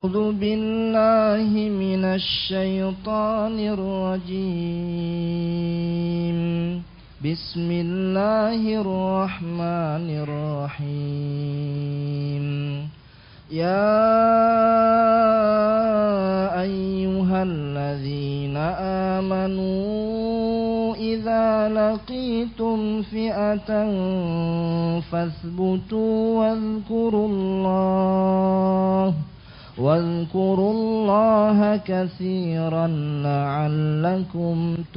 أعوذ بالله من الشيطان الرجيم. بسم الله الرحمن الرحيم. يا أيها الذين آمنوا إذا لقيتم فئة فاثبتوا واذكروا الله كثيرا لعلكم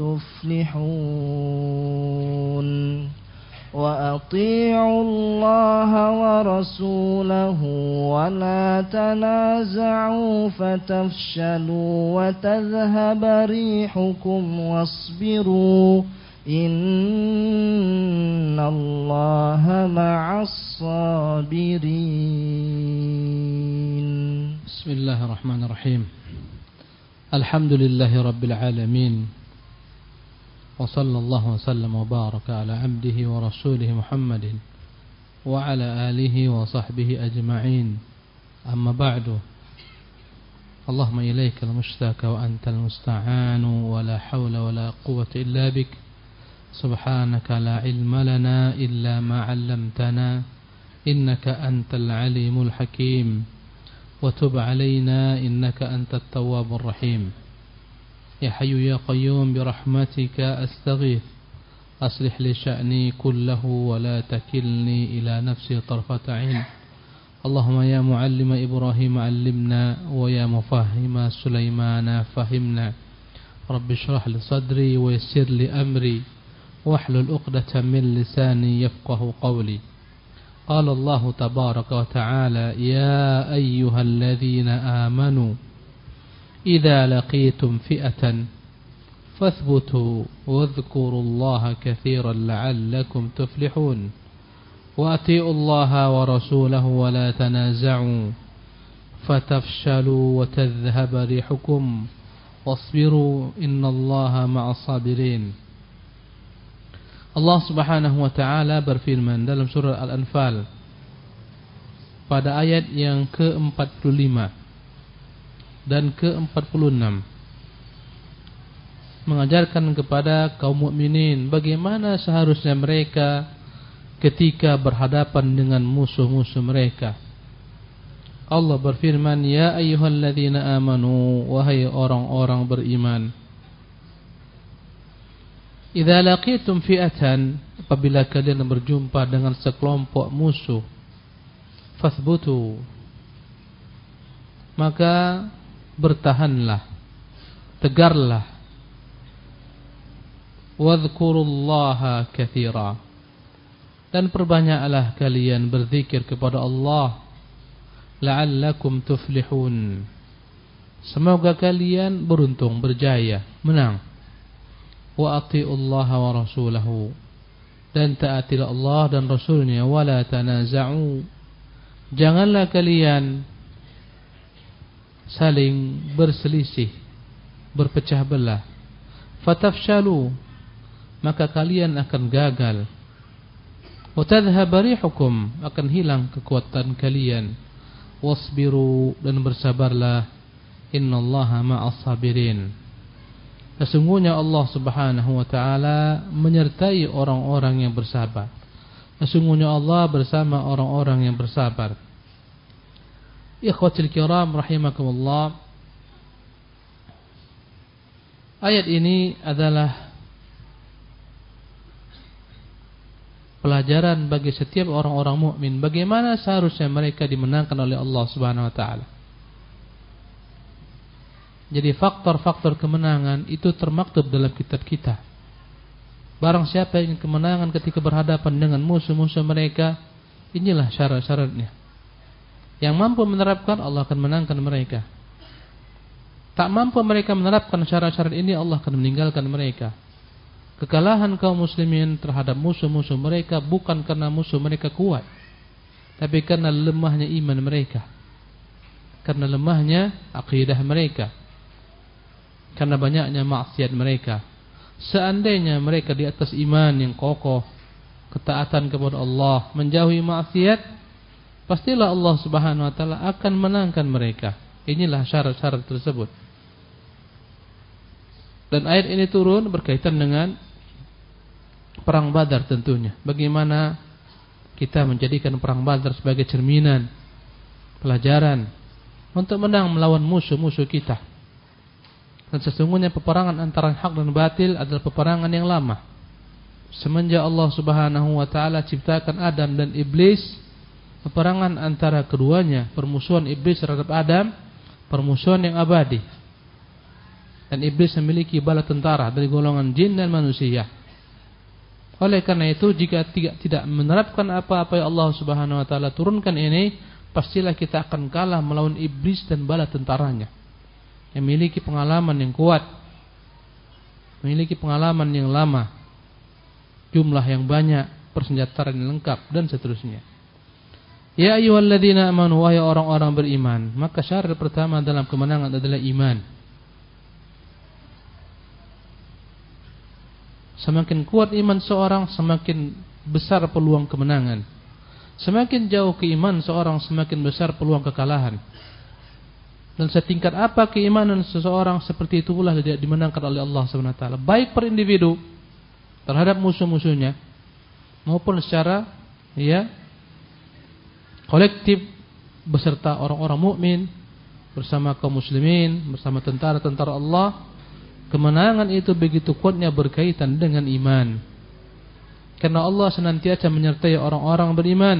تفلحون. وأطيعوا الله ورسوله ولا تنازعوا فتفشلوا وتذهب ريحكم واصبروا إن الله مع الصابرين. بسم الله الرحمن الرحيم. الحمد لله رب العالمين، وصلى الله وسلم وبارك على عبده ورسوله محمد وعلى آله وصحبه أجمعين. أما بعد، اللهم إليك المشتكى وأنت المستعان، ولا حول ولا قوة إلا بك. سبحانك لا علم لنا إلا ما علمتنا، إنك أنت العليم الحكيم. وتب علينا إنك أنت التواب الرحيم. يا حي يا قيوم برحمتك أستغيث، أصلح لي شأني كله ولا تكلني إلى نفسي طرفة عين. اللهم يا معلم إبراهيم علمنا، ويا مفهم سليمان فهمنا. رب اشرح لي صدري ويسر لي أمري، واحلل عقدة من لساني يفقه قولي. قال الله تبارك وتعالى: يا أيها الذين آمنوا إذا لقيتم فئة فاثبتوا واذكروا الله كثيرا لعلكم تفلحون. وأطيعوا الله ورسوله ولا تنازعوا فتفشلوا وتذهب ريحكم واصبروا إن الله مع الصابرين. Allah Subhanahu wa ta'ala berfirman dalam surah Al-Anfal pada ayat yang ke-45 dan ke-46, mengajarkan kepada kaum mukminin bagaimana seharusnya mereka ketika berhadapan dengan musuh-musuh mereka. Allah berfirman: ya ayyuhalladzina amanu, wahai orang-orang beriman, idza laqitum fi'atan, apabila kalian berjumpa dengan sekelompok musuh, fasbutu, maka bertahanlah, tegarlah, wadhkurullaha katsira, dan perbanyaklah kalian berzikir kepada Allah, la'allakum tuflihun, semoga kalian beruntung, berjaya, menang. Wa atiullaha wa rasulahu, dan taatilah Allah dan Rasulnya. Wala tanaza'u, janganlah kalian saling berselisih, berpecah belah. Fatafshalu, maka kalian akan gagal. Wa tadhhab rihukum, akan hilang kekuatan kalian. Wasbiru, dan bersabarlah. Innallaha ma'as sabirin, sesungguhnya Allah Subhanahu wa ta'ala menyertai orang-orang yang bersabar. Sesungguhnya Allah bersama orang-orang yang bersabar. Ikhwatul kiram rahimakumullah, ayat ini adalah pelajaran bagi setiap orang-orang mukmin, bagaimana seharusnya mereka dimenangkan oleh Allah Subhanahu wa ta'ala. Jadi faktor-faktor kemenangan itu termaktub dalam kitab kita. Barang siapa yang ingin kemenangan ketika berhadapan dengan musuh-musuh mereka, inilah syarat-syaratnya. Yang mampu menerapkan, Allah akan menangkan mereka. Tak mampu mereka menerapkan syarat-syarat ini, Allah akan meninggalkan mereka. Kekalahan kaum muslimin terhadap musuh-musuh mereka bukan karena musuh mereka kuat, tapi karena lemahnya iman mereka, karena lemahnya akidah mereka, karena banyaknya maksiat mereka. Seandainya mereka di atas iman yang kokoh, ketaatan kepada Allah, menjauhi maksiat, pastilah Allah Subhanahu wa taala akan menangkan mereka. Inilah syarat-syarat tersebut. Dan ayat ini turun berkaitan dengan perang Badar tentunya. Bagaimana kita menjadikan perang Badar sebagai cerminan, pelajaran untuk menang melawan musuh-musuh kita. Dan sesungguhnya peperangan antara hak dan batil adalah peperangan yang lama. Semenjak Allah Subhanahu wa taala ciptakan Adam dan iblis, peperangan antara keduanya, permusuhan iblis terhadap Adam, permusuhan yang abadi. Dan iblis memiliki bala tentara dari golongan jin dan manusia. Oleh karena itu, jika tidak menerapkan apa-apa yang Allah Subhanahu wa taala turunkan ini, pastilah kita akan kalah melawan iblis dan bala tentaranya. Yang memiliki pengalaman yang kuat, memiliki pengalaman yang lama, jumlah yang banyak, persenjataan yang lengkap, dan seterusnya. Ya ayyuhalladzina amanu, wahai orang-orang beriman, maka syarat pertama dalam kemenangan adalah iman. Semakin kuat iman seorang, semakin besar peluang kemenangan. Semakin jauh keimanan seorang, semakin besar peluang kekalahan. Dan setingkat apa keimanan seseorang, seperti itulah dia dimenangkan oleh Allah SWT. Baik per individu terhadap musuh-musuhnya, maupun secara kolektif beserta orang-orang mukmin, bersama kaum muslimin, bersama tentara-tentara Allah. Kemenangan itu begitu kuatnya berkaitan dengan iman. Karena Allah senantiasa menyertai orang-orang beriman.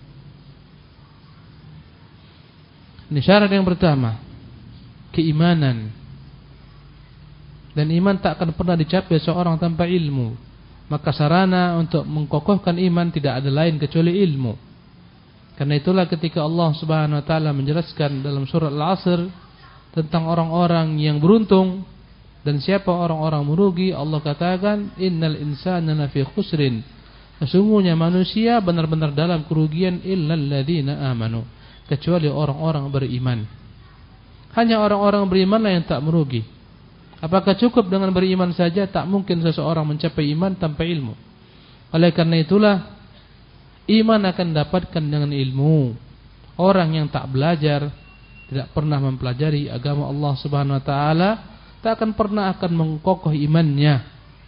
Ini syarat yang pertama, keimanan. Dan iman tak akan pernah dicapai seorang tanpa ilmu. Maka sarana untuk mengkokohkan iman tidak ada lain kecuali ilmu. Karena itulah ketika Allah Subhanahu wa taala menjelaskan dalam surat Al-Asr tentang orang-orang yang beruntung dan siapa orang-orang merugi, Allah katakan innal insana lafi khusrin. Sesungguhnya manusia benar-benar dalam kerugian illal ladzina amanu, kecuali orang-orang beriman. Hanya orang-orang berimanlah yang tak merugi. Apakah cukup dengan beriman saja? Tak mungkin seseorang mencapai iman tanpa ilmu. Oleh karena itulah iman akan dapatkan dengan ilmu. Orang yang tak belajar, tidak pernah mempelajari agama Allah Subhanahu wa taala, tak akan pernah akan mengkokoh imannya.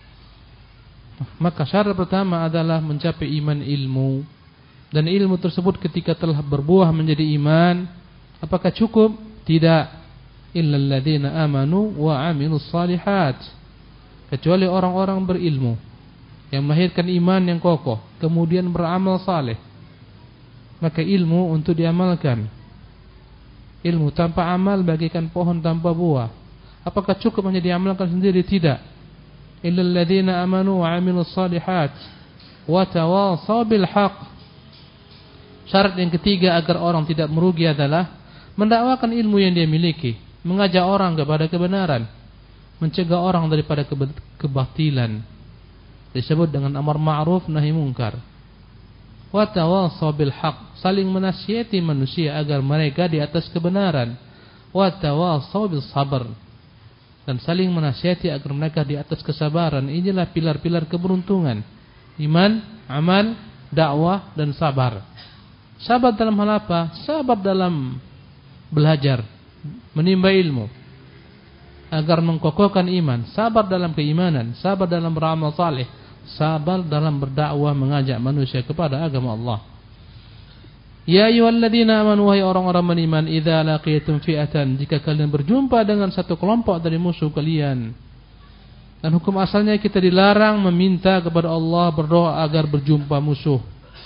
Maka syarat pertama adalah mencapai iman ilmu. Dan ilmu tersebut ketika telah berbuah menjadi iman, apakah cukup? Tidak. Illal ladzina amanu wa 'amilus shalihat. Kecuali orang-orang berilmu yang melahirkan iman yang kokoh, kemudian beramal saleh. Maka ilmu untuk diamalkan. Ilmu tanpa amal bagaikan pohon tanpa buah. Apakah cukup hanya diamalkan sendiri? Tidak. Illal ladzina amanu wa 'amilus shalihat wa tawasaw bil haqq. Syarat yang ketiga agar orang tidak merugi adalah mendakwakan ilmu yang dia miliki, mengajak orang kepada kebenaran, mencegah orang daripada kebatilan. Disebut dengan amar ma'ruf nahi munkar. Wa tawasaw bil haqq, saling menasihati manusia agar mereka di atas kebenaran. Wa tawasaw bis sabr, dan saling menasihati agar mereka di atas kesabaran. Inilah pilar-pilar keberuntungan: iman, amal, dakwah, dan sabar. Sabar dalam hal apa? Sabar dalam belajar, menimba ilmu agar mengkokohkan iman. Sabar dalam keimanan, sabar dalam beramal saleh, sabar dalam berdakwah mengajak manusia kepada agama Allah. Ya ayyuhalladzina amanu, wahai orang-orang beriman, idza laqitum fi'atan, jika kalian berjumpa dengan satu kelompok dari musuh kalian. Dan hukum asalnya kita dilarang meminta kepada Allah, berdoa agar berjumpa musuh.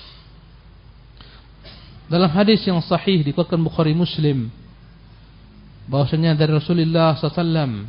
Dalam hadis yang sahih dikeluarkan Bukhari Muslim, bahwasanya dari Rasulullah SAW,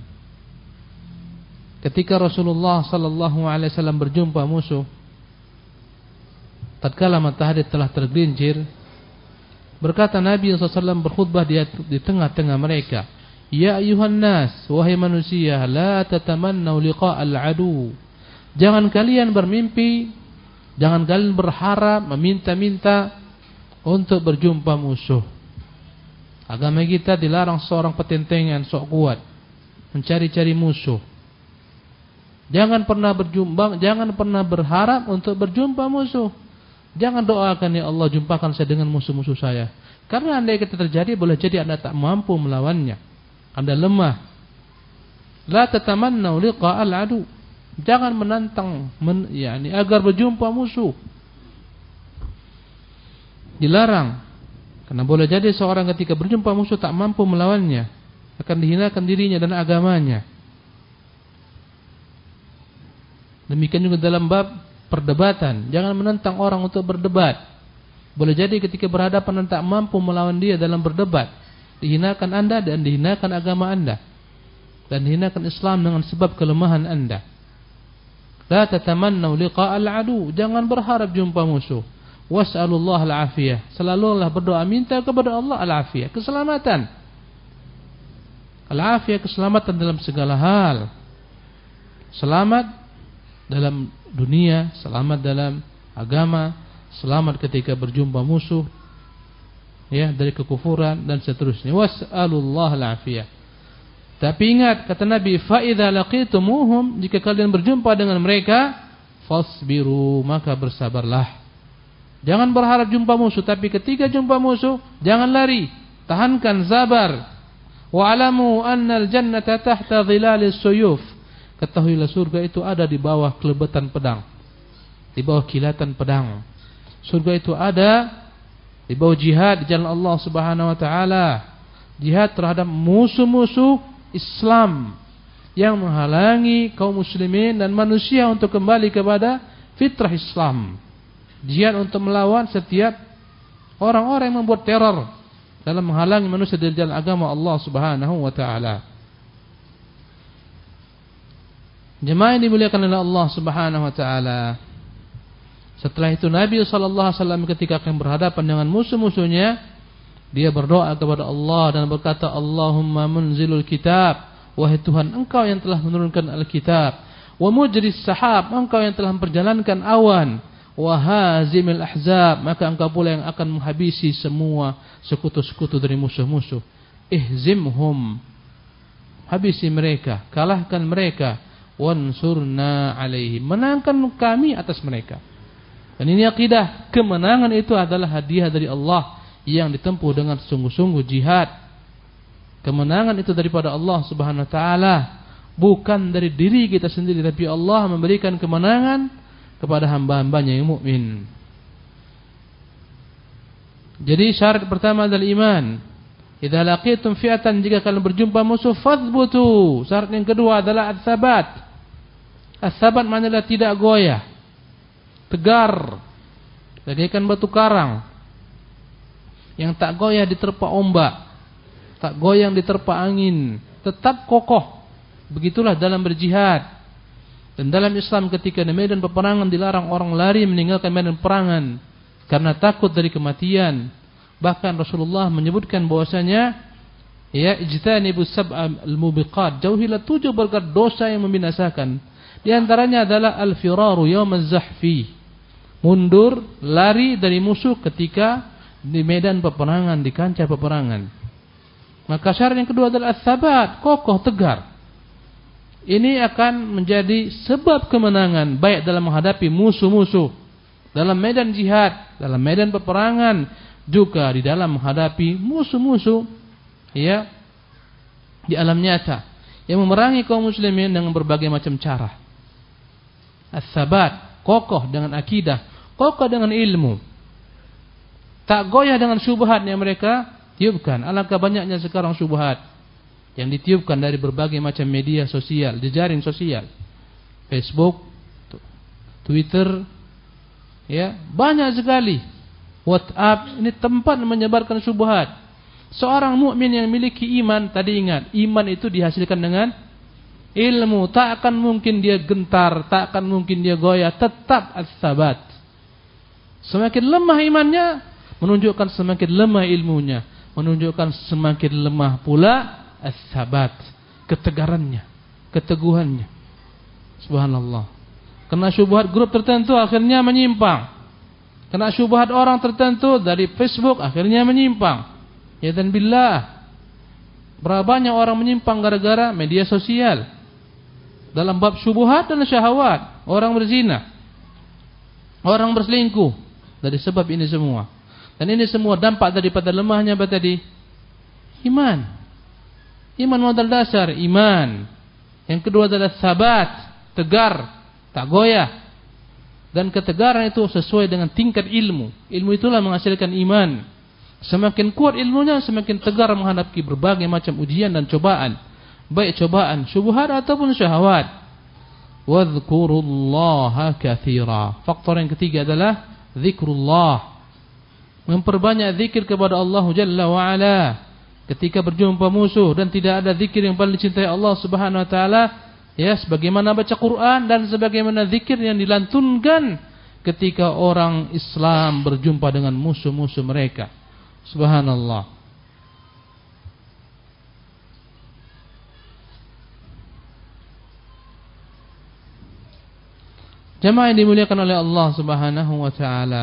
ketika Rasulullah SAW berjumpa musuh, tatkala matahari telah tergelincir, berkata Nabi SAW berkhutbah di tengah-tengah mereka, ya ayuhan nas, wahai manusia, la tatamannau liqa'al adu. Jangan kalian bermimpi, jangan kalian berharap, meminta-minta untuk berjumpa musuh. Agama kita dilarang seorang petentengan, sok kuat, mencari-cari musuh. Jangan pernah berjumpa, jangan pernah berharap untuk berjumpa musuh. Jangan doakan, ya Allah jumpakan saya dengan musuh-musuh saya. Karena andai kata terjadi, boleh jadi Anda tak mampu melawannya. Anda lemah. La tatamannau liqa'al adu. Jangan menantang agar berjumpa musuh. Dilarang. Karena boleh jadi seorang ketika berjumpa musuh tak mampu melawannya, akan dihinakan dirinya dan agamanya. Demikian juga dalam bab perdebatan. Jangan menentang orang untuk berdebat. Boleh jadi ketika berhadapan Anda tak mampu melawan dia dalam berdebat, dihinakan Anda dan dihinakan agama Anda, dan dihinakan Islam dengan sebab kelemahan Anda. La tatamannau liqa'al adu. Jangan berharap jumpa musuh. Was'alullah al-afiyah. Selalulah berdoa minta kepada Allah al-afiyah, keselamatan. Al-afiyah, keselamatan dalam segala hal. Selamat dalam dunia, selamat dalam agama, selamat ketika berjumpa musuh, ya, dari kekufuran dan seterusnya. Was'alullah al-afiyah. Tapi ingat, kata Nabi, fa idza laqitumuhum, jika kalian berjumpa dengan mereka, fasbiru, maka bersabarlah. Jangan berharap jumpa musuh, tapi ketika jumpa musuh, jangan lari, tahankan, sabar. Wa alamu annal jannata tahta dhilalis suyuf. Ketahuilah surga itu ada di bawah kelebetan pedang, di bawah kilatan pedang. Surga itu ada di bawah jihad di jalan Allah Subhanahu wa taala. Jihad terhadap musuh-musuh Islam yang menghalangi kaum muslimin dan manusia untuk kembali kepada fitrah Islam. Jihad untuk melawan setiap orang-orang yang membuat teror dalam menghalangi manusia dari jalan agama Allah Subhanahu wa taala. Jemaah yang dimuliakan oleh Allah Subhanahu wa taala. Setelah itu Nabi sallallahu alaihi wasallam ketika akan berhadapan dengan musuh-musuhnya, dia berdoa kepada Allah dan berkata, Allahumma munzilul kitab, wahai Tuhan, Engkau yang telah menurunkan Alkitab, wa mujris sahab, Engkau yang telah memperjalankan awan, wa hazimil ahzab, maka Engkau pula yang akan menghabisi semua sekutu-sekutu dari musuh-musuh. Ihzimhum, habisi mereka, kalahkan mereka, wansurna alaihim, menangkan kami atas mereka. Dan ini akidah, kemenangan itu adalah hadiah dari Allah yang ditempuh dengan sungguh-sungguh jihad. Kemenangan itu daripada Allah Subhanahu wa taala, bukan dari diri kita sendiri, tapi Allah memberikan kemenangan kepada hamba-hambanya yang mukmin. Jadi syarat pertama adalah iman. Idza laqitum fi'atan, jika kalian berjumpa musuh, fathbutu. Syarat yang kedua adalah ats-sabat. Ats-sabat maknanya tidak goyah, tegar, bagaikan batu karang yang tak goyah diterpa ombak, tak goyang diterpa angin, tetap kokoh. Begitulah dalam berjihad. Dan dalam Islam ketika di medan peperangan dilarang orang lari meninggalkan medan peperangan karena takut dari kematian. Bahkan Rasulullah menyebutkan bahwasanya, ya, ijtanibus sab'al mubiqat, jauhilah 7 berkat dosa yang membinasakan. Di antaranya adalah al-firaru yaumaz zahfi, mundur, lari dari musuh ketika di medan peperangan, di kancah peperangan. Maka syarat yang kedua adalah ats-tsabat, kokoh, tegar. Ini akan menjadi sebab kemenangan baik dalam menghadapi musuh-musuh, dalam medan jihad, dalam medan peperangan, juga di dalam menghadapi musuh-musuh, ya, di alam nyata yang memerangi kaum muslimin dengan berbagai macam cara. Ats-tsabat, kokoh dengan akidah, kokoh dengan ilmu, tak goyah dengan syubhat yang mereka tiupkan. Alangkah banyaknya sekarang syubhat yang ditiupkan dari berbagai macam media sosial, jejaring sosial, Facebook, Twitter, ya, banyak sekali. WhatsApp, ini tempat menyebarkan syubhat. Seorang mukmin yang memiliki iman, tadi ingat, iman itu dihasilkan dengan ilmu. Tak akan mungkin dia gentar, tak akan mungkin dia goyah, tetap ats-tsabat. Semakin lemah imannya, menunjukkan semakin lemah ilmunya, menunjukkan semakin lemah pula ats-tsabat, ketegarannya, keteguhannya. Subhanallah. Kena syubhat grup tertentu akhirnya menyimpang. Kena syubhat orang tertentu dari Facebook akhirnya menyimpang. Ya dan billah, berapa banyak orang menyimpang gara-gara media sosial dalam bab syubhat dan syahwat. Orang berzina, orang berselingkuh, dari sebab ini semua. Dan ini semua dampak daripada lemahnya apa tadi? Iman. Iman modal dasar, iman. Yang kedua adalah sabat, tegar, tak goyah. Dan ketegaran itu sesuai dengan tingkat ilmu. Ilmu itulah menghasilkan iman. Semakin kuat ilmunya, semakin tegar menghadapi berbagai macam ujian dan cobaan. Baik cobaan syubhat ataupun syahwat. Wadhkurullaha katsira. Faktor yang ketiga adalah zikrullah. Memperbanyak zikir kepada Allah Jalla wa Ala ketika berjumpa musuh, dan tidak ada zikir yang paling dicintai Allah Subhanahu wa taala ya sebagaimana baca Quran dan sebagaimana zikir yang dilantunkan ketika orang Islam berjumpa dengan musuh-musuh mereka. Subhanallah. Jamaah yang dimuliakan oleh Allah Subhanahu wa taala.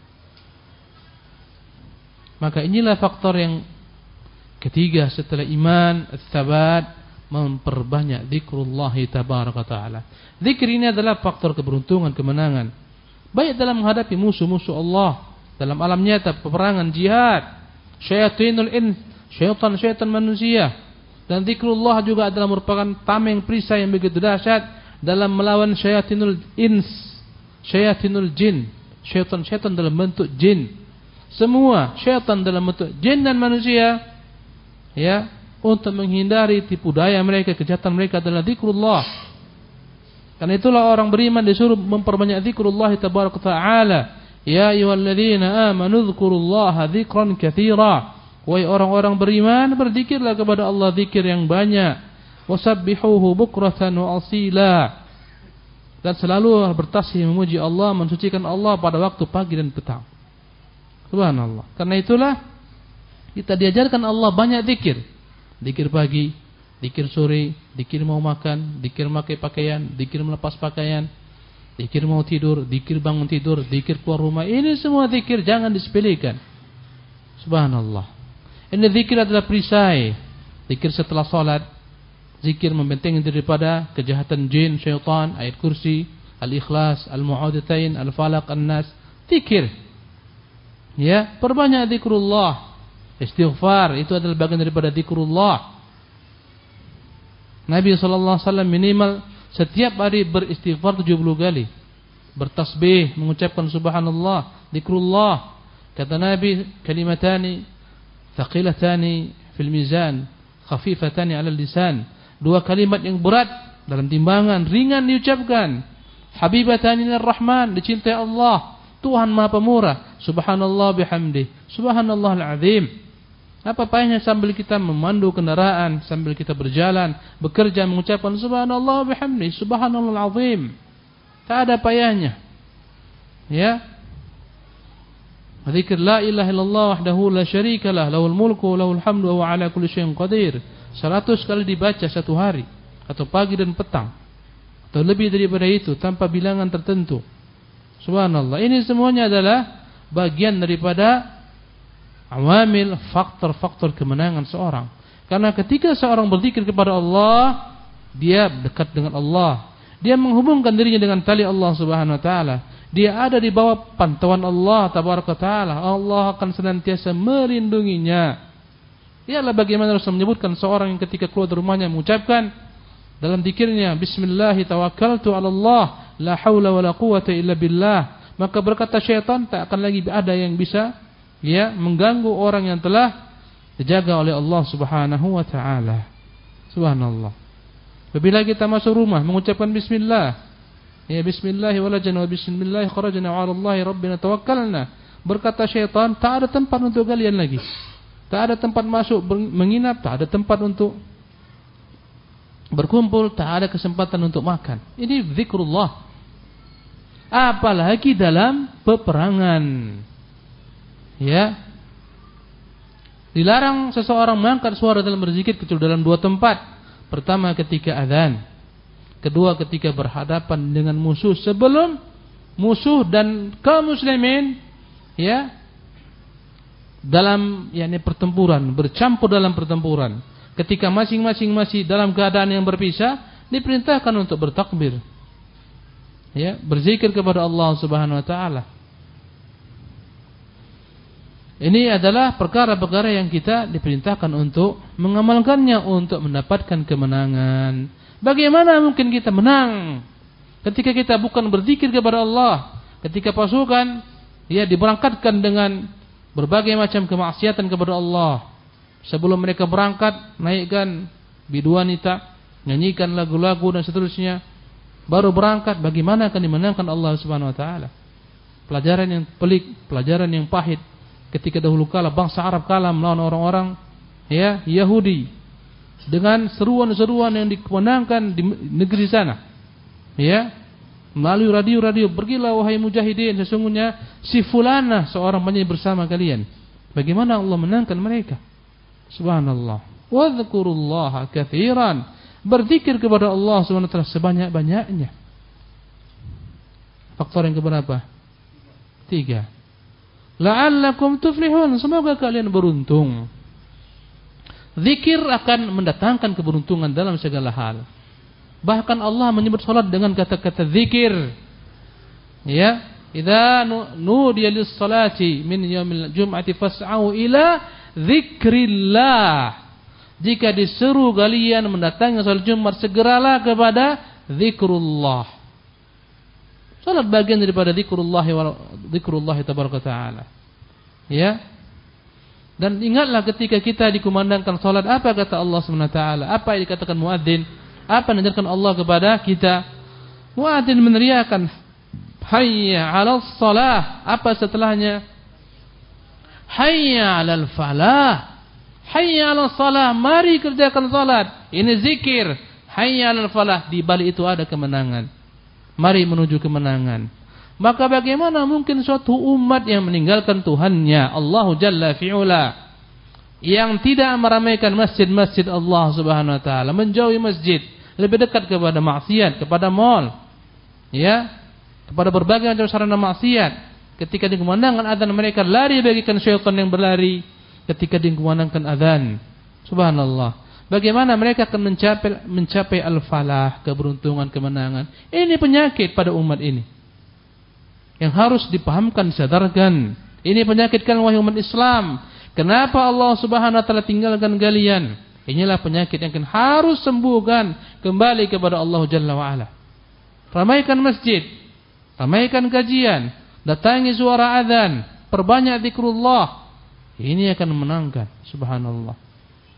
Maka inilah faktor yang ketiga setelah iman, ats-tsabat, memperbanyak zikrullah tabaraka taala. Zikir ini adalah faktor keberuntungan, kemenangan. Baik dalam menghadapi musuh-musuh Allah, dalam alam nyata, peperangan, jihad, syayatinul ins, syaitan manusia. Dan zikrullah juga adalah merupakan tameng perisai yang begitu dahsyat dalam melawan syayatinul ins, syayatinul jin, syaitan dalam bentuk jin. Semua syaitan dalam bentuk jin dan manusia, ya, untuk menghindari tipu daya mereka, kejahatan mereka adalah zikrullah. Karena itulah orang beriman disuruh memperbanyak zikrullah tabaraka taala. Ya ayyuhalladzina amanu dzkurullaha dzikran katsira. Wahai orang-orang beriman, berzikirlah kepada Allah zikir yang banyak. Wasabbihuhu bukratan wa asila. Dan selalu bertasbih memuji Allah, mensucikan Allah pada waktu pagi dan petang. Subhanallah. Karena itulah kita diajarkan Allah banyak zikir. Zikir pagi, zikir sore, zikir mau makan, zikir memakai pakaian, zikir melepas pakaian, zikir mau tidur, zikir bangun tidur, zikir keluar rumah. Ini semua zikir, jangan disepelekan. Subhanallah. Ini zikir adalah perisai. Zikir setelah salat, zikir membentengi daripada kejahatan jin, syaitan, ayat kursi, al-ikhlas, al-mu'awwidhatain, al-falaq, an-nas. Zikir. Ya, perbanyak zikrullah. Istighfar itu adalah bagian daripada zikrullah. Nabi SAW minimal setiap hari beristighfar 70 kali. Bertasbih, mengucapkan subhanallah, zikrullah. Kata Nabi, kalimatani thaqilatani fil mizan, khafifatani 'alal lisan. Dua kalimat yang berat dalam timbangan, ringan diucapkan. Habibatani lirrahman, dicintai Allah, Tuhan Maha Pemurah. Subhanallah bihamdih, subhanallahal azim. Apa payahnya sambil kita memandu kendaraan, sambil kita berjalan, bekerja, mengucapkan subhanallah bihamdih, subhanallahal azim. Tak ada payahnya. Ya. Zikir la ilaha illallah wahdahu la syarikalah, lahul mulku wa lahul hamdu wa ala kulli syai'in qadir. 100 kali dibaca satu hari, atau pagi dan petang, atau lebih daripada itu tanpa bilangan tertentu. Subhanallah. Ini semuanya adalah bagian daripada awamil, faktor-faktor kemenangan seorang. Karena ketika seorang berzikir kepada Allah, dia dekat dengan Allah. Dia menghubungkan dirinya dengan tali Allah Subhanahu wa taala. Dia ada di bawah pantauan Allah tabaraka taala. Allah akan senantiasa melindunginya. Ialah bagaimana Rasul menyebutkan seorang yang ketika keluar dari rumahnya mengucapkan dalam zikirnya, Bismillah tawakkaltu 'ala Allah, la haula wala quwwata illa billah. Maka berkata syaitan, tak akan lagi ada yang bisa mengganggu orang yang telah dijaga oleh Allah Subhanahu wa taala. Subhanallah. Apabila kita masuk rumah mengucapkan bismillah, bismillah walajna wa bismillah kharajna wa 'ala Allah rabbina tawakkalna. Berkata syaitan, tak ada tempat untuk kalian lagi. Tak ada tempat masuk menginap, tak ada tempat untuk berkumpul, tak ada kesempatan untuk makan. Ini zikrullah. Apalagi dalam peperangan. Ya. Dilarang seseorang mengangkat suara dalam berzikir kecuali dalam dua tempat. Pertama ketika azan. Kedua ketika berhadapan dengan musuh, sebelum musuh dan kaum muslimin dalam pertempuran, bercampur dalam pertempuran. Ketika masing-masing masih dalam keadaan yang berpisah, diperintahkan untuk bertakbir. Berzikir kepada Allah Subhanahu wa taala. Ini adalah perkara-perkara yang kita diperintahkan untuk mengamalkannya untuk mendapatkan kemenangan. Bagaimana mungkin kita menang ketika kita bukan berzikir kepada Allah, ketika pasukan diberangkatkan dengan berbagai macam kemaksiatan kepada Allah. Sebelum mereka berangkat, naikkan biduanita, nyanyikan lagu-lagu dan seterusnya. Baru berangkat, bagaimana akan dimenangkan Allah Subhanahu wa taala? Pelajaran yang pelik, pelajaran yang pahit. Ketika dahulu kala bangsa Arab kalah melawan orang-orang Yahudi dengan seruan-seruan yang dikumandangkan di negeri sana. Melalui radio-radio, pergilah wahai mujahidin, sesungguhnya si fulana seorang penyanyi bersama kalian. Bagaimana Allah menangkan mereka? Subhanallah. Wadhkurullaha katsiran. Berzikir kepada Allah Subhanahu wa taala sebanyak-banyaknya. Faktor yang keberapa? 3. La'allakum tuflihun, semoga kalian beruntung. Zikir akan mendatangkan keberuntungan dalam segala hal. Bahkan Allah menyebut salat dengan kata-kata zikir. Idza nudiya lis-salati min yaumil jum'ati fas'au ila dzikrillah. Jika diseru kalian mendatangi salat Jumat, segeralah kepada zikrullah. Salat bagian daripada zikrullah tabaraka taala. Dan ingatlah ketika kita dikumandangkan salat, apa kata Allah Subhanahu wa taala? Apa yang dikatakan muadzin? Apa yang diajarkan Allah kepada kita? Muadzin meneriakkan hayya 'alas shalah. Apa setelahnya? Hayya 'alal falah. Hayya 'alas shalah, mari kerjakan salat. Ini zikir. Hayya 'alal falah, di balik itu ada kemenangan. Mari menuju kemenangan. Maka bagaimana mungkin suatu umat yang meninggalkan Tuhannya Allah Jalla fi'ula, yang tidak meramaikan masjid-masjid Allah Subhanahu wa taala, menjauhi masjid, lebih dekat kepada maksiat, kepada mal, kepada berbagai macam sarana maksiat. Ketika dikumandangkan azan, mereka lari bagikan syaitan yang berlari ketika dikumandangkan azan. Subhanallah. Bagaimana mereka akan mencapai al-falah, keberuntungan, kemenangan. Ini penyakit pada umat ini yang harus dipahamkan, disadarkan. Ini penyakitkan wahai umat Islam. Kenapa Allah Subhanahu wa taala tinggalkan kalian? Inilah penyakit yang harus sembuhkan, kembali kepada Allah Jalla wa ala. Ramaikan masjid, ramaikan kajian, datangi suara azan, perbanyak zikrullah. Ini akan menangkan. Subhanallah.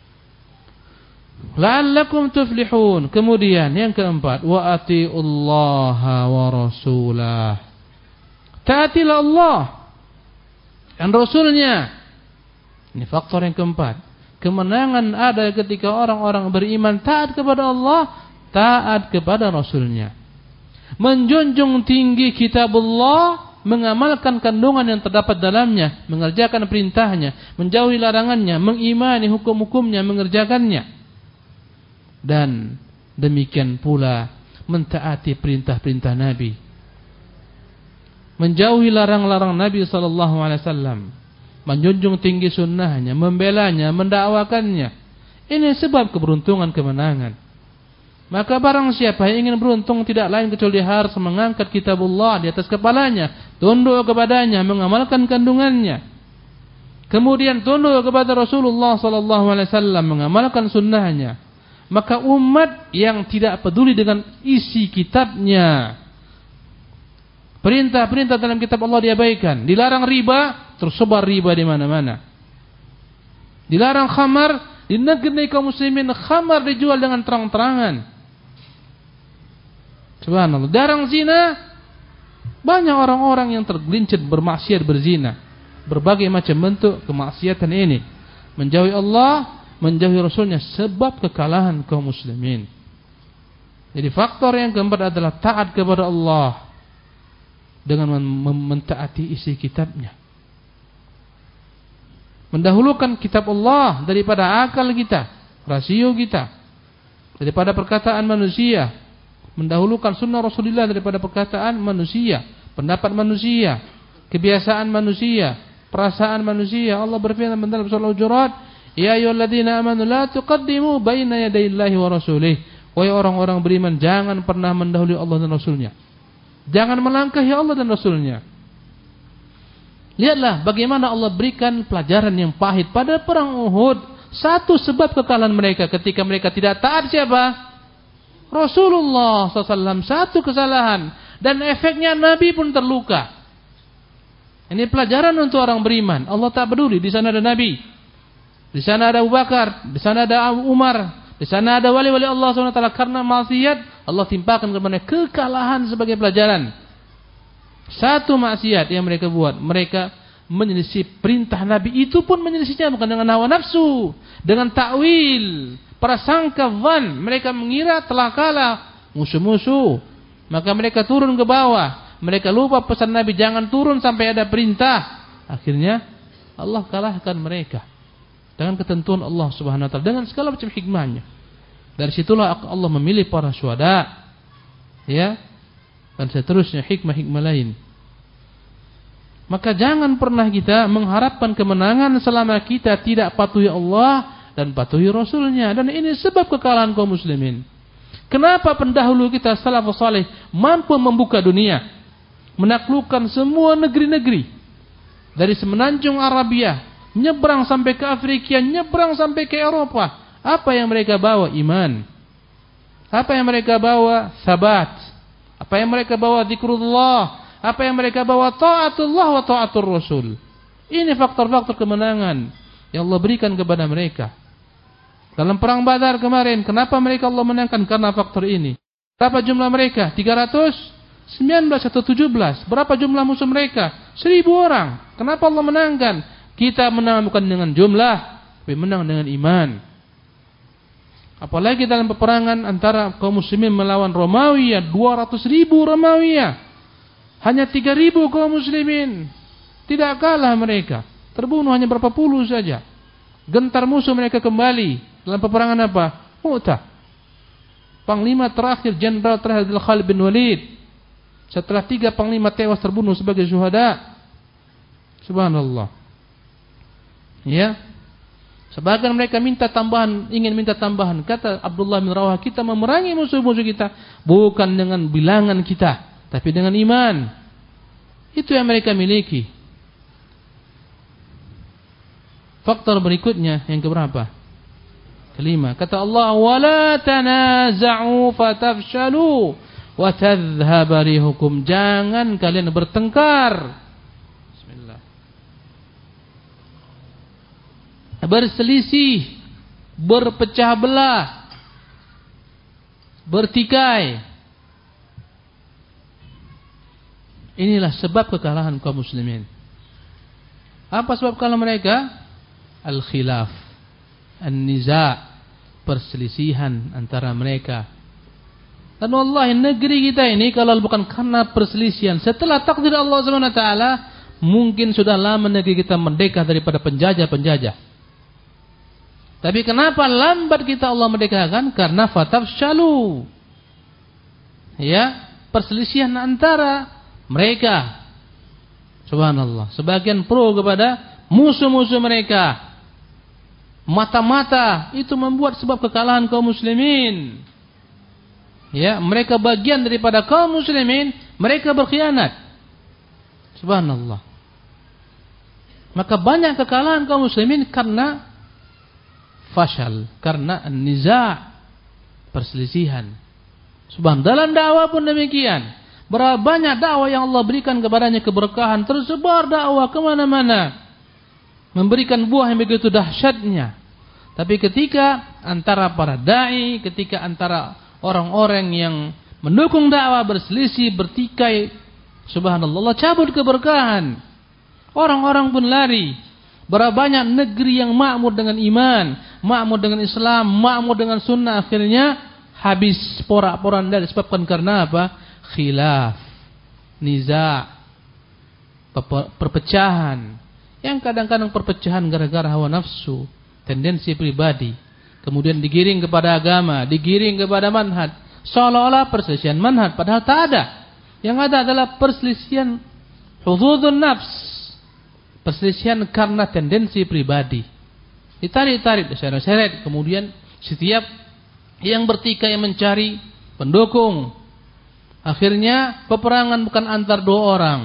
La'allakum tuflihun. Kemudian yang keempat, wa atiullaha wa rasulah. Taatilah Allah dan Rasulnya. Ini faktor yang keempat. Kemenangan ada ketika orang-orang beriman taat kepada Allah, taat kepada Rasulnya. Menjunjung tinggi kitabullah, mengamalkan kandungan yang terdapat dalamnya, mengerjakan perintahnya, menjauhi larangannya, mengimani hukum-hukumnya, mengerjakannya. Dan demikian pula mentaati perintah-perintah Nabi, menjauhi larang-larang Nabi SAW, menjunjung tinggi sunnahnya, membelanya, mendakwakannya. Ini sebab keberuntungan, kemenangan. Maka barang siapa yang ingin beruntung, tidak lain kecuali harus mengangkat kitabullah di atas kepalanya, tunduk kepadanya, mengamalkan kandungannya. Kemudian tunduk kepada Rasulullah SAW, mengamalkan sunnahnya. Maka umat yang tidak peduli dengan isi kitabnya, perintah-perintah dalam kitab Allah diabaikan, dilarang riba, tersebar riba di mana-mana. Dilarang khamar, di negeri kaum muslimin khamar dijual dengan terang-terangan. Subhanallah. Dilarang zina, banyak orang-orang yang tergelincir bermaksiat, berzina. Berbagai macam bentuk kemaksiatan ini. Menjauhi Allah, menjauhi Rasulnya, sebab kekalahan kaum muslimin. Jadi faktor yang keempat adalah taat kepada Allah dengan mentaati isi kitabnya. Mendahulukan kitab Allah daripada akal kita, rasio kita, daripada perkataan manusia. Mendahulukan sunnah Rasulullah daripada perkataan manusia, pendapat manusia, kebiasaan manusia, perasaan manusia. Allah berfirman dalam surah Al-Hujurat, ya ayyuhalladzina amanu la tuqaddimu baina yadayillahi wa rasulih. Wahai orang-orang beriman, jangan pernah mendahului Allah dan Rasulnya. Jangan melangkahi Allah dan Rasulnya. Lihatlah bagaimana Allah berikan pelajaran yang pahit pada perang Uhud. Satu sebab kekalahan mereka ketika mereka tidak taat siapa? Rasulullah SAW. Satu kesalahan. Dan efeknya Nabi pun terluka. Ini pelajaran untuk orang beriman. Allah tak peduli. Di sana ada Nabi. Di sana ada Abu Bakar. Di sana ada Umar. Di sana ada wali-wali Allah SWT. Karena maksiat, Allah timpakan kepada kekalahan sebagai pelajaran. Satu maksiat yang mereka buat, mereka menyelisih perintah Nabi, itu pun menyelisihnya bukan dengan hawa nafsu, dengan takwil, prasangka van, mereka mengira telah kalah musuh-musuh, maka mereka turun ke bawah, mereka lupa pesan Nabi jangan turun sampai ada perintah. Akhirnya Allah kalahkan mereka dengan ketentuan Allah Subhanahu wa taala, dengan segala macam hikmahnya. Dari situlah Allah memilih para syuhada, ya, dan seterusnya hikmah-hikmah lain. Maka jangan pernah kita mengharapkan kemenangan selama kita tidak patuhi Allah dan patuhi Rasulnya. Dan ini sebab kekalahan kaum muslimin. Kenapa pendahulu kita salafus saleh mampu membuka dunia, menaklukkan semua negeri-negeri, dari semenanjung Arabia, nyebrang sampai ke Afrika, nyebrang sampai ke Eropa. Apa yang mereka bawa? Iman. Apa yang mereka bawa? Sabat. Apa yang mereka bawa? Zikrullah. Apa yang mereka bawa? Ta'atullah wa ta'atur Rasul. Ini faktor-faktor kemenangan yang Allah berikan kepada mereka. Dalam perang Badar kemarin, kenapa mereka Allah menangkan? Karena faktor ini. Berapa jumlah mereka? 319 atau 17. Berapa jumlah musuh mereka? 1000 orang. Kenapa Allah menangkan? Kita menang bukan dengan jumlah, tapi menang dengan iman. Apalagi dalam peperangan antara kaum muslimin melawan Romawi, 200.000 Romawi, hanya 3.000 kaum muslimin. Tidak kalah mereka, terbunuh hanya berapa puluh saja. Gentar musuh mereka kembali dalam peperangan apa? Mu'tah. Panglima terakhir, jenderal terakhir adalah Khalid bin Walid. Setelah 3 panglima tewas terbunuh sebagai syuhada. Subhanallah. Ya. Sebagian mereka minta tambahan, ingin minta tambahan. Kata Abdullah bin Rawah, kita memerangi musuh-musuh kita bukan dengan bilangan kita, tapi dengan iman. Itu yang mereka miliki. Faktor berikutnya yang keberapa? Kelima. Kata Allah, wala tanaza'u fatafshalu wa tadhhaba rihukum. Jangan kalian bertengkar. Berselisih, berpecah belah, bertikai. Inilah sebab kekalahan kaum muslimin. Apa sebab kekalahan mereka? Al-khilaf, an-niza', perselisihan antara mereka. Dan wallahi negeri kita ini kalau bukan karena perselisihan, setelah takdir Allah SWT, mungkin sudah lama negeri kita merdeka daripada penjajah-penjajah. Tapi kenapa lambat kita Allah merdekakan? Karena fatafshalu. Ya, perselisihan antara mereka. Subhanallah. Sebagian pro kepada musuh-musuh mereka. Mata-mata itu membuat sebab kekalahan kaum muslimin. Ya, mereka bagian daripada kaum muslimin, mereka berkhianat. Subhanallah. Maka banyak kekalahan kaum muslimin karena fashal, karena niza', perselisihan. Subhanallah. Dalam dakwah pun demikian. Berapa banyak dakwah yang Allah berikan kepadanya keberkahan, tersebar dakwah kemana-mana, memberikan buah yang begitu dahsyatnya. Tapi ketika antara para dai, ketika antara orang-orang yang mendukung dakwah berselisih, bertikai, subhanallah, Allah cabut keberkahan. Orang-orang pun lari. Berapa banyak negeri yang makmur dengan iman, makmur dengan Islam, makmur dengan sunnah, akhirnya habis porak-poranda disebabkan karena apa? Khilaf, niza', perpecahan. Yang kadang-kadang perpecahan gara-gara hawa nafsu, tendensi pribadi. Kemudian digiring kepada agama, digiring kepada manhaj. Seolah-olah perselisihan manhaj, padahal tak ada. Yang ada adalah perselisihan hududun nafs. Perselisihan karena tendensi pribadi. Ditarik-tarik, diseret-seret. Kemudian setiap yang bertikai mencari pendukung. Akhirnya peperangan bukan antar 2 orang,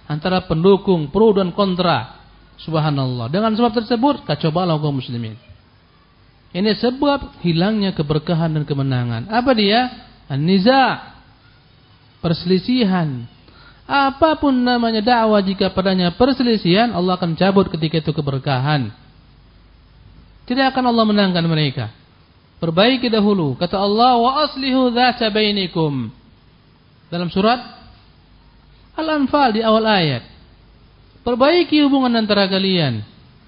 antara pendukung, pro dan kontra. Subhanallah. Dengan sebab tersebut, kacau balau kaum muslimin. Ini sebab hilangnya keberkahan dan kemenangan. Apa dia? An-niza', perselisihan. Apapun namanya dakwah, jika padanya perselisihan, Allah akan cabut ketika itu keberkahan. Tidak akan Allah menangkan mereka. Perbaiki dahulu. Kata Allah, wa aslihu dzata bainikum. Dalam surat Al-Anfal di awal ayat. Perbaiki hubungan antara kalian.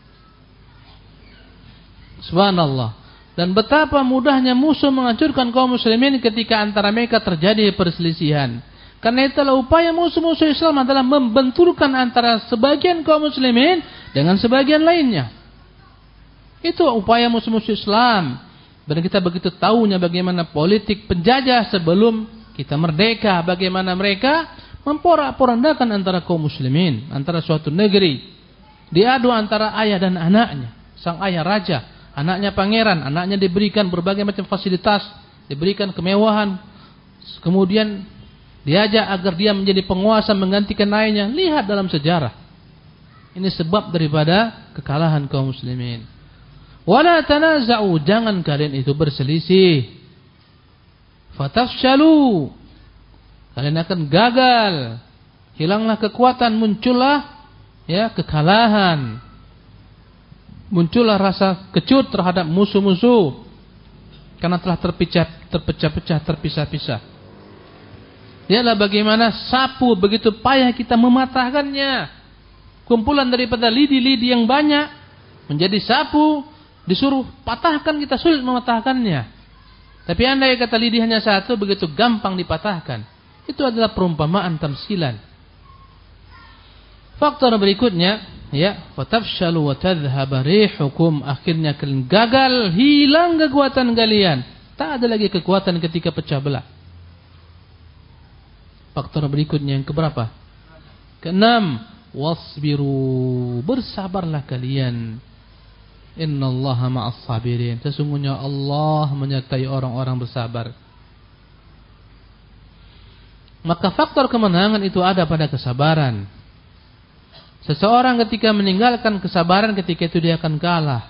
Subhanallah. Dan betapa mudahnya musuh menghancurkan kaum muslimin ketika antara mereka terjadi perselisihan. Karena itulah upaya musuh-musuh Islam adalah membenturkan antara sebagian kaum muslimin dengan sebagian lainnya. Itu upaya musuh-musuh Islam. Dan kita begitu tahunya bagaimana politik penjajah sebelum kita merdeka. Bagaimana mereka memporak-porandakan antara kaum muslimin, antara suatu negeri. Diadu antara ayah dan anaknya. Sang ayah raja, anaknya pangeran, anaknya diberikan berbagai macam fasilitas, diberikan kemewahan. Kemudian diajak agar dia menjadi penguasa menggantikan ayahnya. Lihat dalam sejarah. Ini sebab daripada kekalahan kaum muslimin. Wala tanaza'u, jangan kalian itu berselisih. Fatafshalu, kalian akan gagal. Hilanglah kekuatan, muncullah kekalahan. Muncullah rasa kecut terhadap musuh-musuh. Karena telah terpecah-pecah, terpisah-pisah. Lihatlah bagaimana sapu begitu payah kita mematahkannya. Kumpulan daripada lidi-lidi yang banyak menjadi sapu, disuruh patahkan, kita sulit mematahkannya. Tapi andai kata lidi hanya satu, begitu gampang dipatahkan. Itu adalah perumpamaan tamsilan. Faktor berikutnya, fatafshalu wa tadhhaba rihukum, akhirnya kalian gagal, hilang kekuatan kalian. Tak ada lagi kekuatan ketika pecah belah. Faktor berikutnya yang keberapa? Keenam, wasbiru, bersabarlah kalian. Innallaha ma'as sabirin, sesungguhnya Allah menyertai orang-orang bersabar. Maka faktor kemenangan itu ada pada kesabaran. Seseorang ketika meninggalkan kesabaran, ketika itu dia akan kalah.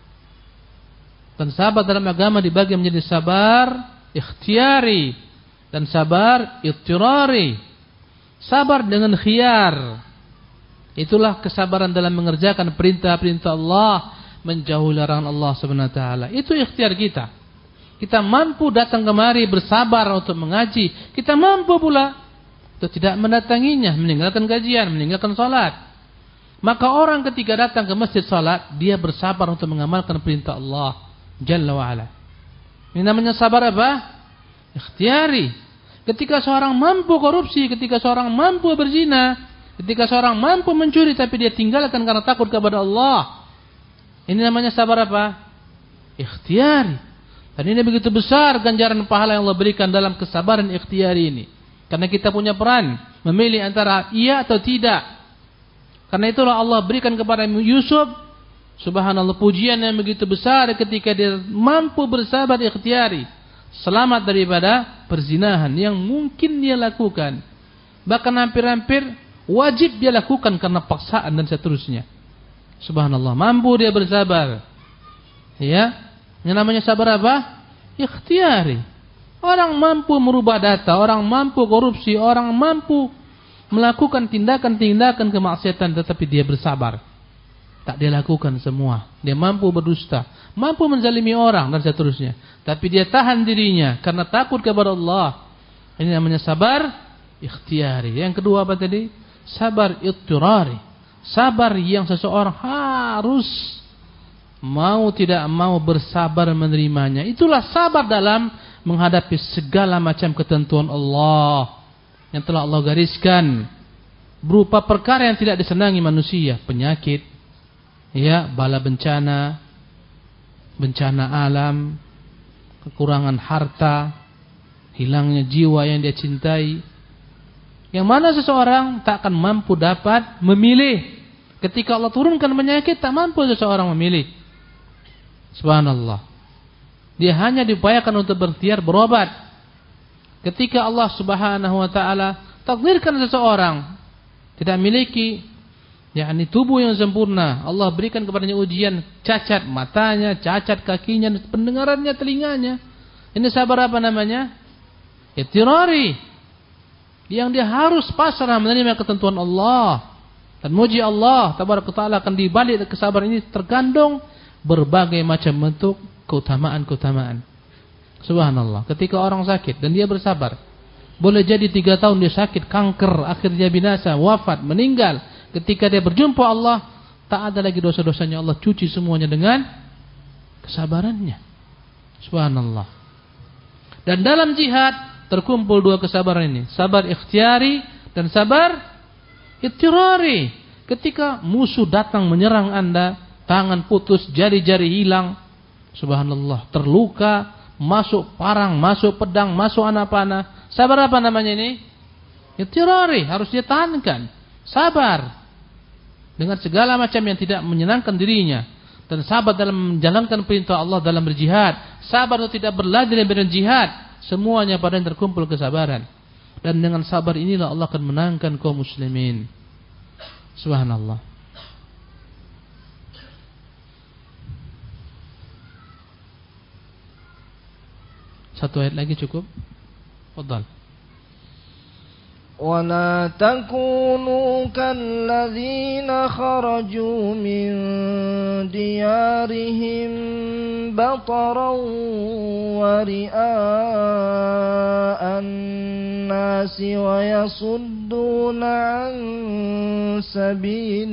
Dan sabar dalam agama dibagi menjadi sabar ikhtiyari dan sabar ittirari. Sabar dengan khiyar, itulah kesabaran dalam mengerjakan perintah-perintah Allah, menjauhi larangan Allah Subhanahu wa taala. Itu ikhtiar kita. Kita mampu datang kemari bersabar untuk mengaji. Kita mampu pula untuk tidak mendatanginya, meninggalkan kajian, meninggalkan salat. Maka orang ketika datang ke masjid salat, dia bersabar untuk mengamalkan perintah Allah Jalla wa ala. Ini namanya sabar apa? Ikhtiari. Ketika seorang mampu korupsi, ketika seorang mampu berzina, ketika seorang mampu mencuri tapi dia tinggalkan karena takut kepada Allah, ini namanya sabar apa? Ikhtiari. Dan ini begitu besar ganjaran pahala yang Allah berikan dalam kesabaran ikhtiari ini. Karena kita punya peran memilih antara iya atau tidak. Karena itulah Allah berikan kepada Yusuf, subhanallah, pujian yang begitu besar ketika dia mampu bersabar ikhtiari. Selamat daripada perzinahan yang mungkin dia lakukan. Bahkan hampir-hampir wajib dia lakukan karena paksaan dan seterusnya. Subhanallah, mampu dia bersabar. Ya, yang namanya sabar apa? Ikhtiari. Orang mampu merubah data, orang mampu korupsi, orang mampu melakukan tindakan-tindakan kemaksiatan, tetapi dia bersabar. Tak dia lakukan semua. Dia mampu berdusta, mampu menzalimi orang dan seterusnya, tapi dia tahan dirinya karena takut kepada Allah. Ini namanya sabar ikhtiari. Yang kedua apa tadi? Sabar ittirari. Sabar yang seseorang harus mau tidak mau bersabar menerimanya. Itulah sabar dalam menghadapi segala macam ketentuan Allah yang telah Allah gariskan, berupa perkara yang tidak disenangi manusia, penyakit, bala bencana, bencana alam, kekurangan harta, hilangnya jiwa yang dia cintai. Yang mana seseorang tak akan mampu dapat memilih. Ketika Allah turunkan penyakit, tak mampu seseorang memilih. Subhanallah. Dia hanya diupayakan untuk berikhtiar berobat. Ketika Allah Subhanahu wa taala takdirkan seseorang tidak memiliki tubuh yang sempurna. Allah berikan kepadanya ujian, cacat matanya, cacat kakinya, pendengarannya, telinganya. Ini sabar apa namanya? Ittirari. Yang dia harus pasrah menerima ketentuan Allah dan muji Allah tabaraka taala. Akan dibalik kesabaran ini terkandung berbagai macam bentuk keutamaan-keutamaan. Subhanallah. Ketika orang sakit dan dia bersabar, boleh jadi 3 tahun dia sakit, kanker, akhirnya binasa, wafat, meninggal. Ketika dia berjumpa Allah, tak ada lagi dosa-dosanya. Allah cuci semuanya dengan kesabarannya. Subhanallah. Dan dalam jihad terkumpul 2 kesabaran ini. Sabar ikhtiari dan sabar ittirari. Ketika musuh datang menyerang Anda, tangan putus, jari-jari hilang, subhanallah, terluka, masuk parang, masuk pedang, masuk anak panah. Sabar apa namanya ini? Ittirari, harus dia tahankan. Sabar dengan segala macam yang tidak menyenangkan dirinya, dan sabar dalam menjalankan perintah Allah dalam berjihad. Sabar untuk tidak berlari dalam medan jihad. Semuanya pada yang terkumpul kesabaran. Dan dengan sabar inilah Allah akan menangkan kaum muslimin. Subhanallah. Satu ayat lagi cukup. Fadhal. ولا تكونوا كالذين خرجوا من ديارهم بطرا ورئاء الناس ويصدون عن سبيل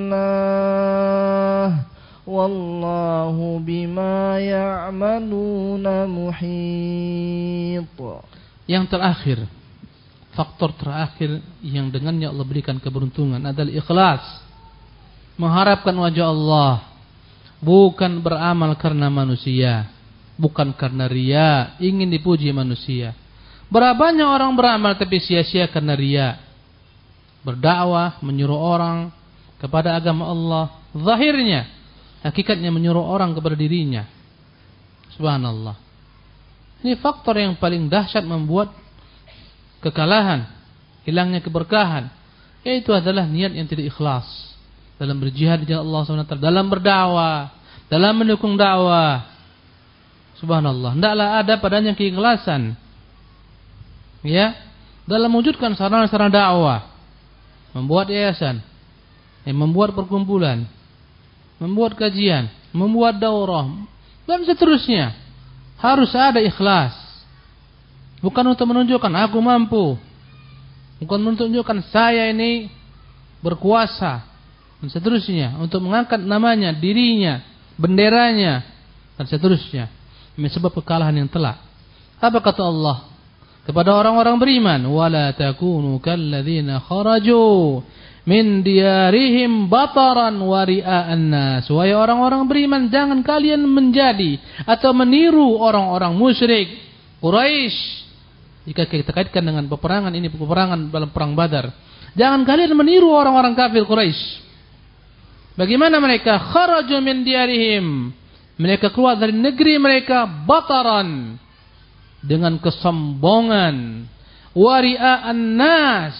الله والله بما يعملون محيط. Yang terakhir, faktor terakhir yang dengannya Allah berikan keberuntungan adalah ikhlas. Mengharapkan wajah Allah, bukan beramal karena manusia, bukan karena riya, ingin dipuji manusia. Berapa banyak orang beramal tapi sia-sia karena riya. Berdakwah, menyuruh orang kepada agama Allah, zahirnya, hakikatnya menyuruh orang kepada dirinya. Subhanallah. Ini faktor yang paling dahsyat membuat kekalahan, hilangnya keberkahan, yaitu adalah niat yang tidak ikhlas dalam berjihad di jalan Allah SWT, dalam berdakwah, dalam mendukung dakwah. Subhanallah, hendaklah ada padanya keikhlasan, ya, dalam mewujudkan sarana-sarana dakwah, membuat yayasan, membuat perkumpulan, membuat kajian, membuat daurah, dan seterusnya. Harus ada ikhlas. Bukan untuk menunjukkan aku mampu, bukan menunjukkan saya ini berkuasa, dan seterusnya, untuk mengangkat namanya, dirinya, benderanya, dan seterusnya. Ini sebab kekalahan yang telak. Apa kata Allah kepada orang-orang beriman? Wala takunu kalladzina kharaju min diyarihim bataran wa ria'an nas. Wahai orang-orang beriman, jangan kalian menjadi atau meniru orang-orang musyrik Quraisy. Jika kita kaitkan dengan peperangan ini, peperangan dalam perang Badar, jangan kalian meniru orang-orang kafir Quraisy. Bagaimana mereka? Kharaju min diyarihim, mereka keluar dari negeri mereka bataran, dengan kesombongan, wa ria'an nas,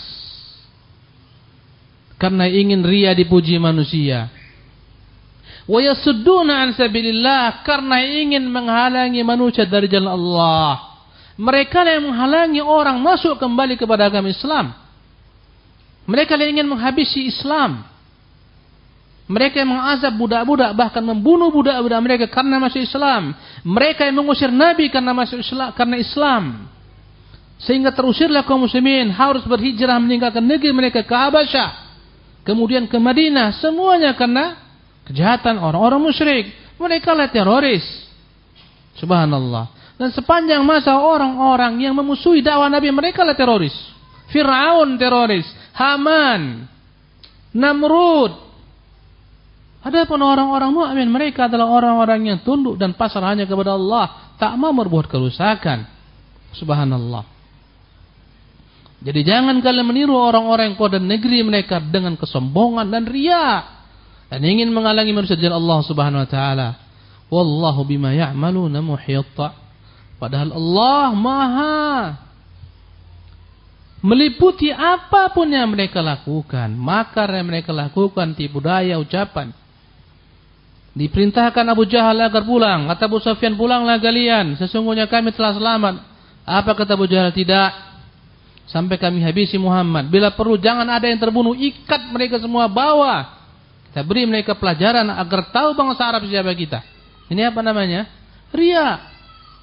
karena ingin ria dipuji manusia, wa yasudduna an sabilillah, karena ingin menghalangi manusia dari jalan Allah. Mereka yang menghalangi orang masuk kembali kepada agama Islam. Mereka yang ingin menghabisi Islam. Mereka yang mengazab budak-budak, bahkan membunuh budak-budak mereka karena masuk Islam. Mereka yang mengusir Nabi karena masuk Islam, karena Islam. Sehingga terusirlah kaum muslimin harus berhijrah meninggalkan negeri mereka ke Habasyah, kemudian ke Madinah, semuanya karena kejahatan orang-orang musyrik. Mereka lah teroris. Subhanallah. Dan sepanjang masa orang-orang yang memusuhi dakwah Nabi, mereka lah teroris. Fir'aun teroris, Haman, Namrud. Adapun orang-orang mukmin, mereka adalah orang-orang yang tunduk dan pasrah hanya kepada Allah, tak mau berbuat kerusakan. Subhanallah. Jadi jangan kalian meniru orang-orang yang pada negeri mereka dengan kesombongan dan riya, dan ingin menghalangi manusia dari Allah Subhanahu wa taala. Wallahu bima ya'maluna muhit. Padahal Allah meliputi apapun yang mereka lakukan, makar yang mereka lakukan, tipu daya, ucapan. Diperintahkan Abu Jahal agar pulang. Kata Abu Sufyan, pulanglah kalian, sesungguhnya kami telah selamat. Apa kata Abu Jahal? Tidak, sampai kami habisi Muhammad. Bila perlu jangan ada yang terbunuh, ikat mereka semua, bawa. Kita beri mereka pelajaran agar tahu bangsa Arab siapa kita. Ini apa namanya? Riya.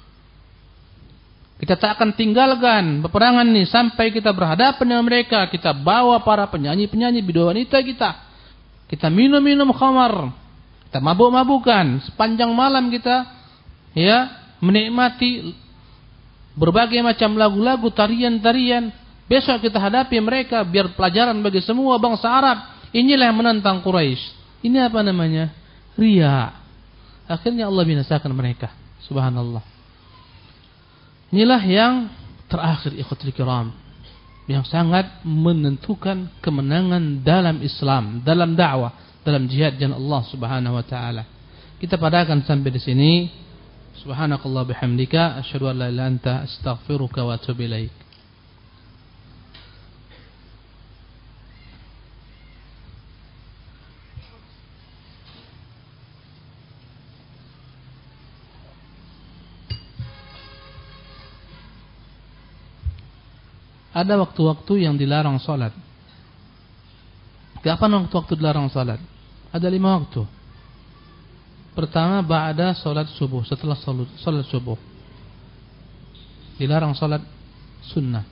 Kita tak akan tinggalkan peperangan ini sampai kita berhadapan dengan mereka. Kita bawa para penyanyi-penyanyi, biduan wanita kita. Kita minum-minum khamar. Kita mabuk-mabukan. Sepanjang malam kita menikmati berbagai macam lagu-lagu, tarian-tarian. Besok kita hadapi mereka biar pelajaran bagi semua bangsa Arab. Inilah yang menentang Quraisy. Ini apa namanya? Riya. Akhirnya Allah binasakan mereka. Subhanallah. Inilah yang terakhir ikhwatul kiram, yang sangat menentukan kemenangan dalam Islam, dalam dakwah, dalam jihad jalan Allah Subhanahu wa taala. Kita padakan sampai di sini. Subhanakallah bihamdika asyhadu an la ilaha illa anta astaghfiruka wa atubu ilaik. Ada waktu-waktu yang dilarang salat. Kapan waktu-waktu dilarang salat? Ada 5 waktu. Pertama, ba'da salat subuh, setelah salat subuh. Dilarang salat sunnah.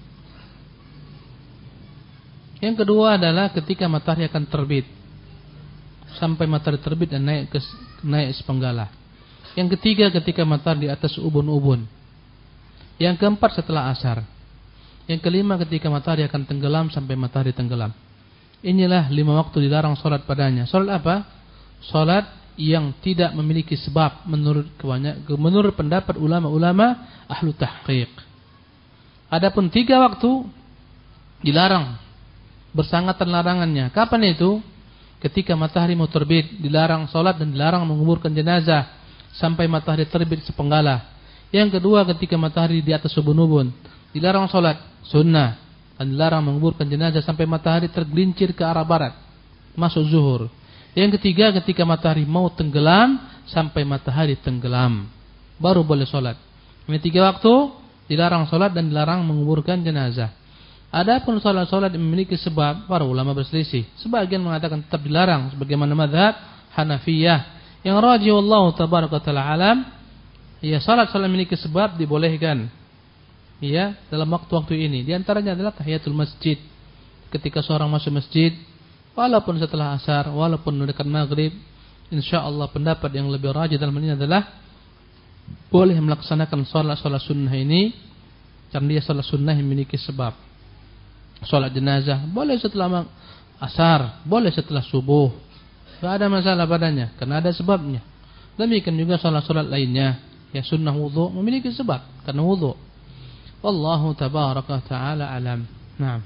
Yang kedua adalah ketika matahari akan terbit. Sampai matahari terbit dan naik sepenggala. Yang ketiga ketika matahari di atas ubun-ubun. Yang keempat setelah asar. Yang kelima ketika matahari akan tenggelam sampai matahari tenggelam. Inilah 5 waktu dilarang salat padanya. Salat apa? Salat yang tidak memiliki sebab menurut pendapat ulama-ulama ahlu tahqiq. Adapun 3 waktu dilarang bersangatan larangannya. Kapan itu? Ketika matahari mau terbit, dilarang salat dan dilarang menguburkan jenazah sampai matahari terbit sepenggala. Yang kedua ketika matahari di atas ubun-ubun, dilarang salat sunnah dan dilarang menguburkan jenazah sampai matahari tergelincir ke arah barat, masuk zuhur. Yang ketiga ketika matahari mau tenggelam sampai matahari tenggelam, baru boleh salat. Ini 3 waktu dilarang salat dan dilarang menguburkan jenazah. Adapun salat-salat yang memiliki sebab, para ulama berselisih. Sebagian mengatakan tetap dilarang sebagaimana mazhab Hanafiyah. Yang rajih wallahu tabaraka taala alam, ya salat-salat memiliki sebab dibolehkan. Ya, dalam waktu-waktu ini. Di antaranya adalah tahiyatul masjid. Ketika seorang masuk masjid, walaupun setelah asar, walaupun dekat maghrib, insyaallah pendapat yang lebih rajih dalam ini adalah boleh melaksanakan salat-salat sunnah ini karena dia salat sunnah yang memiliki sebab. Salat jenazah boleh setelah asar, boleh setelah subuh. Tidak ada masalah padanya karena ada sebabnya. Demikian juga salat-salat lainnya, ya sunnah wudu memiliki sebab karena wudu. Wallahu tabaraka ta'ala alam. Naam.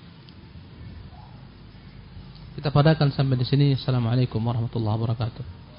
Kita padakan sampai di sini. Assalamualaikum warahmatullahi wabarakatuh.